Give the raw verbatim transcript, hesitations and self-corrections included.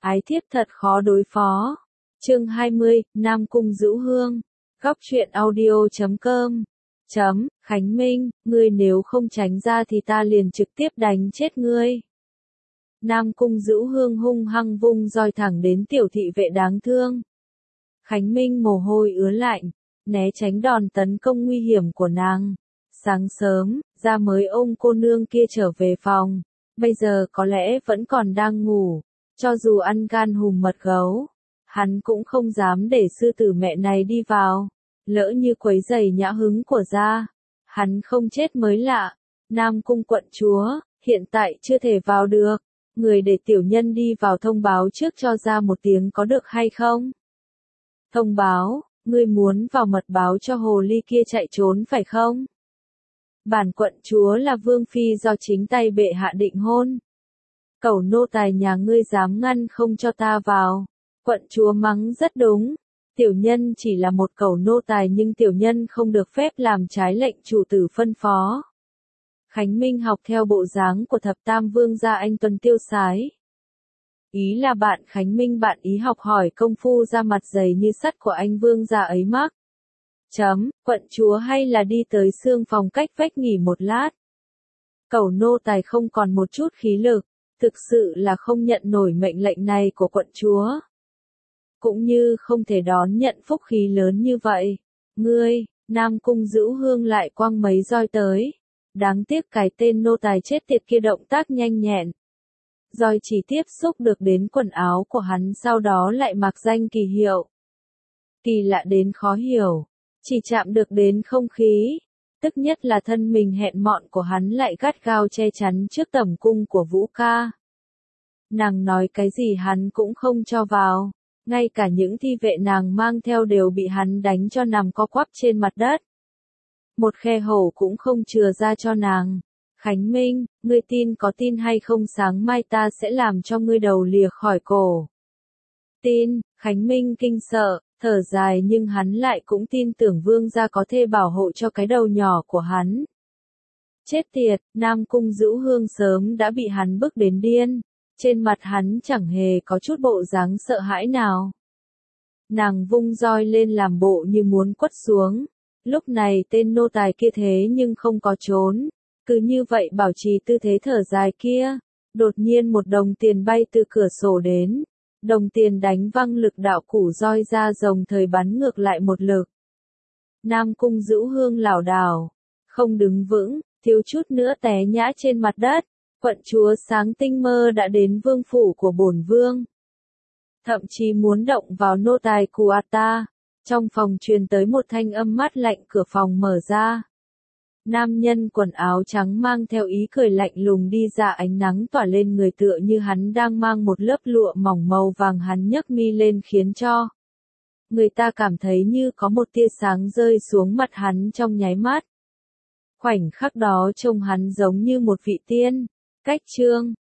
Ái thiếp thật khó đối phó. Chương hai mươi, Nam Cung Dữu Hương. Góc truyện audio chấm com. Chấm, Khánh Minh, ngươi nếu không tránh ra thì ta liền trực tiếp đánh chết ngươi. Nam Cung Dữu Hương hung hăng vung roi thẳng đến tiểu thị vệ đáng thương. Khánh Minh mồ hôi ứa lạnh, né tránh đòn tấn công nguy hiểm của nàng. Sáng sớm, ra mới ôm cô nương kia trở về phòng, bây giờ có lẽ vẫn còn đang ngủ, cho dù ăn gan hùm mật gấu, hắn cũng không dám để sư tử mẹ này đi vào, lỡ như quấy rầy nhã hứng của gia, hắn không chết mới lạ. Nam Cung quận chúa, hiện tại chưa thể vào được, người để tiểu nhân đi vào thông báo trước cho gia một tiếng có được hay không? Thông báo, ngươi muốn vào mật báo cho hồ ly kia chạy trốn phải không? Bản quận chúa là vương phi do chính tay bệ hạ định hôn. Cẩu nô tài nhà ngươi dám ngăn không cho ta vào. Quận chúa mắng rất đúng. Tiểu nhân chỉ là một cẩu nô tài nhưng tiểu nhân không được phép làm trái lệnh chủ tử phân phó. Khánh Minh học theo bộ dáng của thập tam vương gia anh tuần tiêu sái. Ý là bạn Khánh Minh bạn ý học hỏi công phu ra mặt dày như sắt của anh vương gia ấy mắc. Chấm, quận chúa hay là đi tới xương phòng cách vách nghỉ một lát. Cẩu nô tài không còn một chút khí lực, thực sự là không nhận nổi mệnh lệnh này của quận chúa. Cũng như không thể đón nhận phúc khí lớn như vậy. Ngươi, Nam Cung Dữu Hương lại quăng mấy roi tới. Đáng tiếc cái tên nô tài chết tiệt kia động tác nhanh nhẹn. Roi chỉ tiếp xúc được đến quần áo của hắn sau đó lại mặc danh kỳ hiệu. Kỳ lạ đến khó hiểu. Chỉ chạm được đến không khí, tức nhất là thân mình hẹn mọn của hắn lại gắt gao che chắn trước tẩm cung của Vũ Ca. Nàng nói cái gì hắn cũng không cho vào, ngay cả những thi vệ nàng mang theo đều bị hắn đánh cho nằm co quắp trên mặt đất. Một khe hổ cũng không chừa ra cho nàng. Khánh Minh, ngươi tin có tin hay không sáng mai ta sẽ làm cho ngươi đầu lìa khỏi cổ. Tin, Khánh Minh kinh sợ. Thở dài nhưng hắn lại cũng tin tưởng vương gia có thể bảo hộ cho cái đầu nhỏ của hắn. Chết tiệt, Nam Cung Dữu Hương sớm đã bị hắn bức đến điên. Trên mặt hắn chẳng hề có chút bộ dáng sợ hãi nào. Nàng vung roi lên làm bộ như muốn quất xuống. Lúc này tên nô tài kia thế nhưng không có trốn. Cứ như vậy bảo trì tư thế thở dài kia. Đột nhiên một đồng tiền bay từ cửa sổ đến. Đồng tiền đánh văng lực đạo củ roi ra rồng thời bắn ngược lại một lực. Nam Cung Dữu Hương lảo đảo, không đứng vững, thiếu chút nữa té nhã trên mặt đất. Quận chúa Sáng Tinh Mơ đã đến vương phủ của bổn vương. Thậm chí muốn động vào nô tài Cuata. Trong phòng truyền tới một thanh âm mát lạnh, cửa phòng mở ra. Nam nhân quần áo trắng mang theo ý cười lạnh lùng đi ra, ánh nắng tỏa lên người tựa như hắn đang mang một lớp lụa mỏng màu vàng, hắn nhấc mi lên khiến cho người ta cảm thấy như có một tia sáng rơi xuống mặt hắn trong nháy mắt. Khoảnh khắc đó trông hắn giống như một vị tiên. Cách chương